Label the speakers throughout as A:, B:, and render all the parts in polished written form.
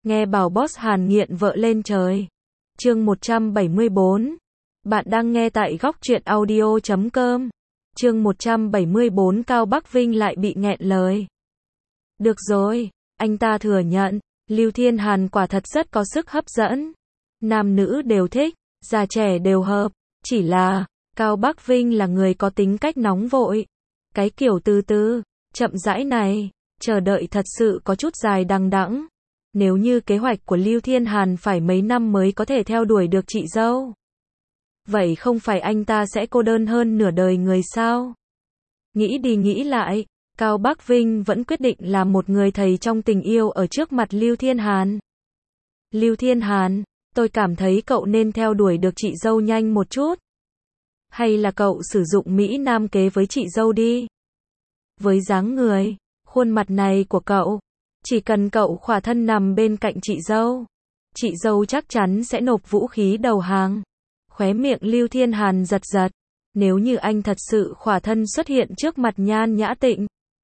A: Nghe bảo boss Hàn nghiện vợ lên trời. Chương 174. Bạn đang nghe tại góc truyện audio.com. Chương 174 Cao Bắc Vinh lại bị nghẹn lời. Được rồi, anh ta thừa nhận, Lưu Thiên Hàn quả thật rất có sức hấp dẫn. Nam nữ đều thích, già trẻ đều hợp, chỉ là, Cao Bắc Vinh là người có tính cách nóng vội. Cái kiểu từ từ, chậm rãi này, chờ đợi thật sự có chút dài đằng đẵng. Nếu như kế hoạch của Lưu Thiên Hàn phải mấy năm mới có thể theo đuổi được chị dâu, vậy không phải anh ta sẽ cô đơn hơn nửa đời người sao? Nghĩ đi nghĩ lại, Cao Bắc Vinh vẫn quyết định làm một người thầy trong tình yêu ở trước mặt Lưu Thiên Hàn. Lưu Thiên Hàn, tôi cảm thấy cậu nên theo đuổi được chị dâu nhanh một chút. Hay là cậu sử dụng Mỹ Nam kế với chị dâu đi. Với dáng người, khuôn mặt này của cậu, chỉ cần cậu khỏa thân nằm bên cạnh chị dâu chắc chắn sẽ nộp vũ khí đầu hàng. Khóe miệng Lưu Thiên Hàn giật giật. Nếu như anh thật sự khỏa thân xuất hiện trước mặt Nhan Nhã Tịnh,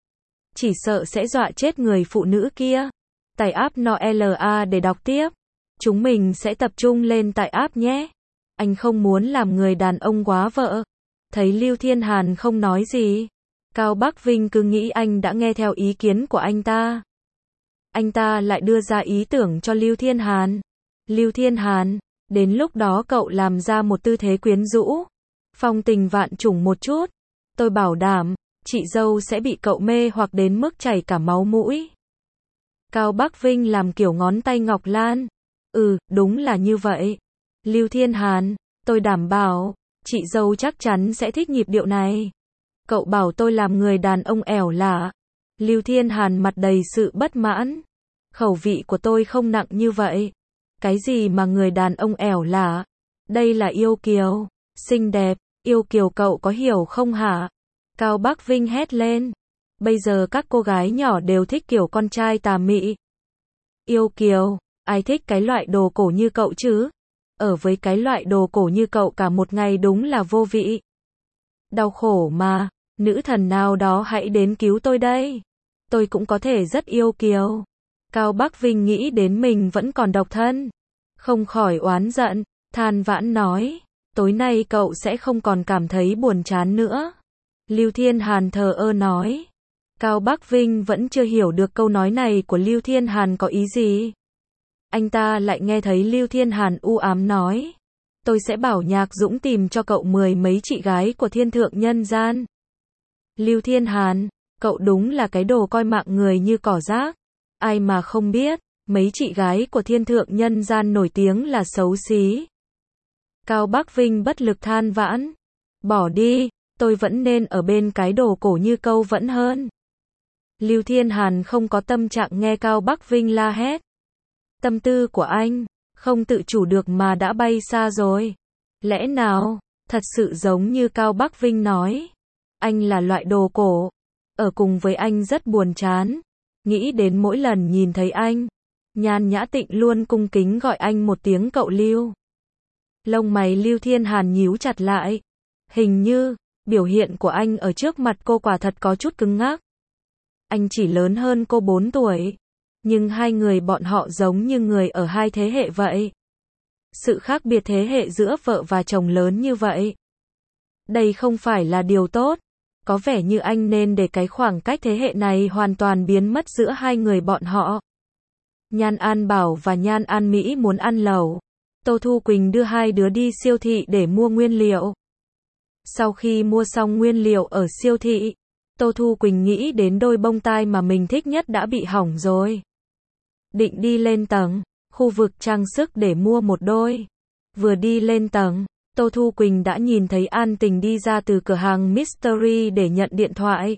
A: chỉ sợ sẽ dọa chết người phụ nữ kia. Tải app NOLA để đọc tiếp. Chúng mình sẽ tập trung lên tải app nhé. Anh không muốn làm người đàn ông quá vợ. Thấy Lưu Thiên Hàn không nói gì, Cao Bắc Vinh cứ nghĩ anh đã nghe theo ý kiến của anh ta. Anh ta lại đưa ra ý tưởng cho Lưu Thiên Hàn. Lưu Thiên Hàn, đến lúc đó cậu làm ra một tư thế quyến rũ, phong tình vạn trùng một chút. Tôi bảo đảm, chị dâu sẽ bị cậu mê hoặc đến mức chảy cả máu mũi. Cao Bắc Vinh làm kiểu ngón tay ngọc lan. Đúng là như vậy. Lưu Thiên Hàn, tôi đảm bảo, chị dâu chắc chắn sẽ thích nhịp điệu này. Cậu bảo tôi làm người đàn ông ẻo lả. Lưu Thiên Hàn mặt đầy sự bất mãn. Khẩu vị của tôi không nặng như vậy. Cái gì mà người đàn ông ẻo lả? Đây là yêu kiều, xinh đẹp, yêu kiều cậu có hiểu không hả? Cao Bắc Vinh hét lên. Bây giờ các cô gái nhỏ đều thích kiểu con trai tà mị. Yêu kiều, ai thích cái loại đồ cổ như cậu chứ? Ở với cái loại đồ cổ như cậu cả một ngày đúng là vô vị. Đau khổ mà, nữ thần nào đó hãy đến cứu tôi đây. Tôi cũng có thể rất yêu kiều. Cao Bắc Vinh nghĩ đến mình vẫn còn độc thân, không khỏi oán giận, than vãn nói, tối nay cậu sẽ không còn cảm thấy buồn chán nữa. Lưu Thiên Hàn thờ ơ nói. Cao Bắc Vinh vẫn chưa hiểu được câu nói này của Lưu Thiên Hàn có ý gì. Anh ta lại nghe thấy Lưu Thiên Hàn u ám nói, tôi sẽ bảo Nhạc Dũng tìm cho cậu 10 mấy chị gái của thiên thượng nhân gian. Lưu Thiên Hàn, cậu đúng là cái đồ coi mạng người như cỏ rác. Ai mà không biết, mấy chị gái của thiên thượng nhân gian nổi tiếng là xấu xí. Cao Bắc Vinh bất lực than vãn. Bỏ đi, tôi vẫn nên ở bên cái đồ cổ như câu vẫn hơn. Lưu Thiên Hàn không có tâm trạng nghe Cao Bắc Vinh la hét. Tâm tư của anh, không tự chủ được mà đã bay xa rồi. Lẽ nào, thật sự giống như Cao Bắc Vinh nói. Anh là loại đồ cổ. Ở cùng với anh rất buồn chán. Nghĩ đến mỗi lần nhìn thấy anh, Nhan Nhã Tịnh luôn cung kính gọi anh một tiếng cậu Lưu. Lông mày Lưu Thiên Hàn nhíu chặt lại. Hình như, biểu hiện của anh ở trước mặt cô quả thật có chút cứng ngắc. Anh chỉ lớn hơn cô 4 tuổi. Nhưng hai người bọn họ giống như người ở hai thế hệ vậy. Sự khác biệt thế hệ giữa vợ và chồng lớn như vậy. Đây không phải là điều tốt. Có vẻ như anh nên để cái khoảng cách thế hệ này hoàn toàn biến mất giữa hai người bọn họ. Nhan An Bảo và Nhan An Mỹ muốn ăn lẩu. Tô Thu Quỳnh đưa hai đứa đi siêu thị để mua nguyên liệu. Sau khi mua xong nguyên liệu ở siêu thị, Tô Thu Quỳnh nghĩ đến đôi bông tai mà mình thích nhất đã bị hỏng rồi. Định đi lên tầng, khu vực trang sức để mua một đôi. Vừa đi lên tầng, Tô Thu Quỳnh đã nhìn thấy An Tình đi ra từ cửa hàng Mystery để nhận điện thoại.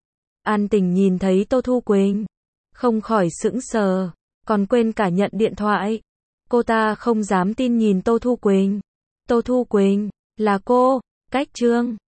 A: An Tình nhìn thấy Tô Thu Quỳnh, không khỏi sững sờ, còn quên cả nhận điện thoại. Cô ta không dám tin nhìn Tô Thu Quỳnh. Tô Thu Quỳnh, là cô, Cách Trương.